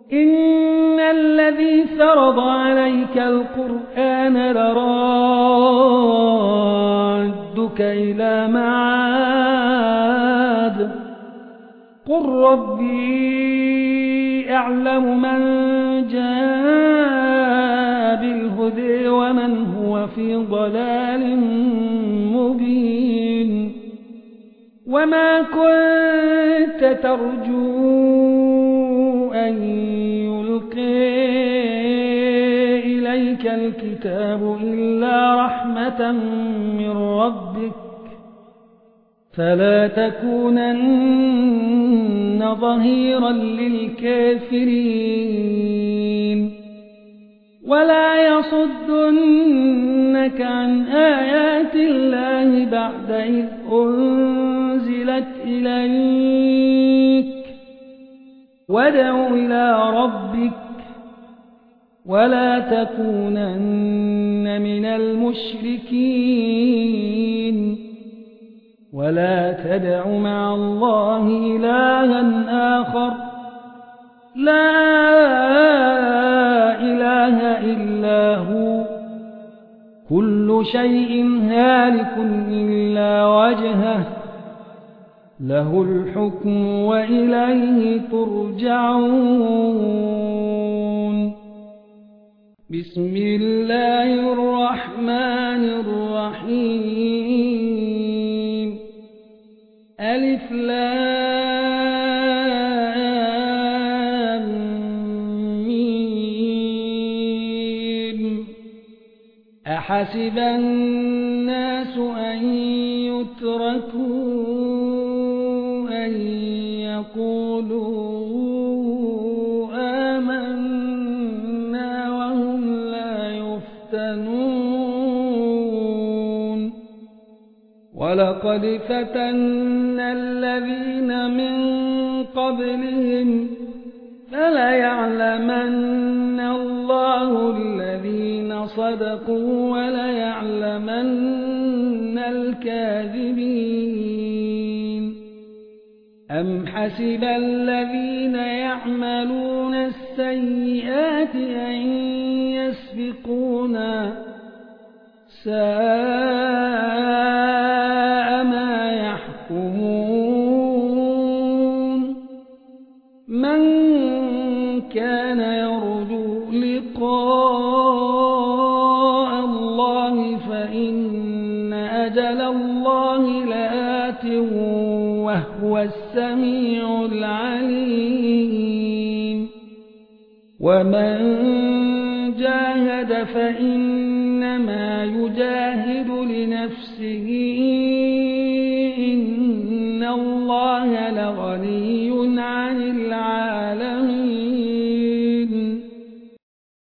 إن الذي فرض عليك القرآن لرادك إلى معاد قل ربي أعلم من جاء بالهدى ومن هو في ضلال مبين وما كنت ترجو أن يلقي إليك الكتاب إلا رحمة من ربك فلا تكونن ظهيرا للكافرين ولا يصدنك عن آيات الله بعد إذ أنزلت إليك وادع إلى ربك ولا تكونن من المشركين ولا تدع مع الله إلها آخر لا إله إلا هو كل شيء هالك إلا وجهه له الحكم وإليه ترجعون بسم الله الرحمن الرحيم ألف لام ميم أحسب الناس أن يتركوا أن يقولوا آمنا وهم لا يفتنون ولقد فتنا الذين من قبلهم فليعلمن الله الذين صدقوا وليعلمن الكاذبين أم حسب الذين يعملون السيئات أن يسبقونا ساء ما يحكمون من كان يرجو لقاء الله فإن أجل الله لآت وهو السميع العليم ومن جاهد فإنما يجاهد لنفسه إن الله لغني عن العالمين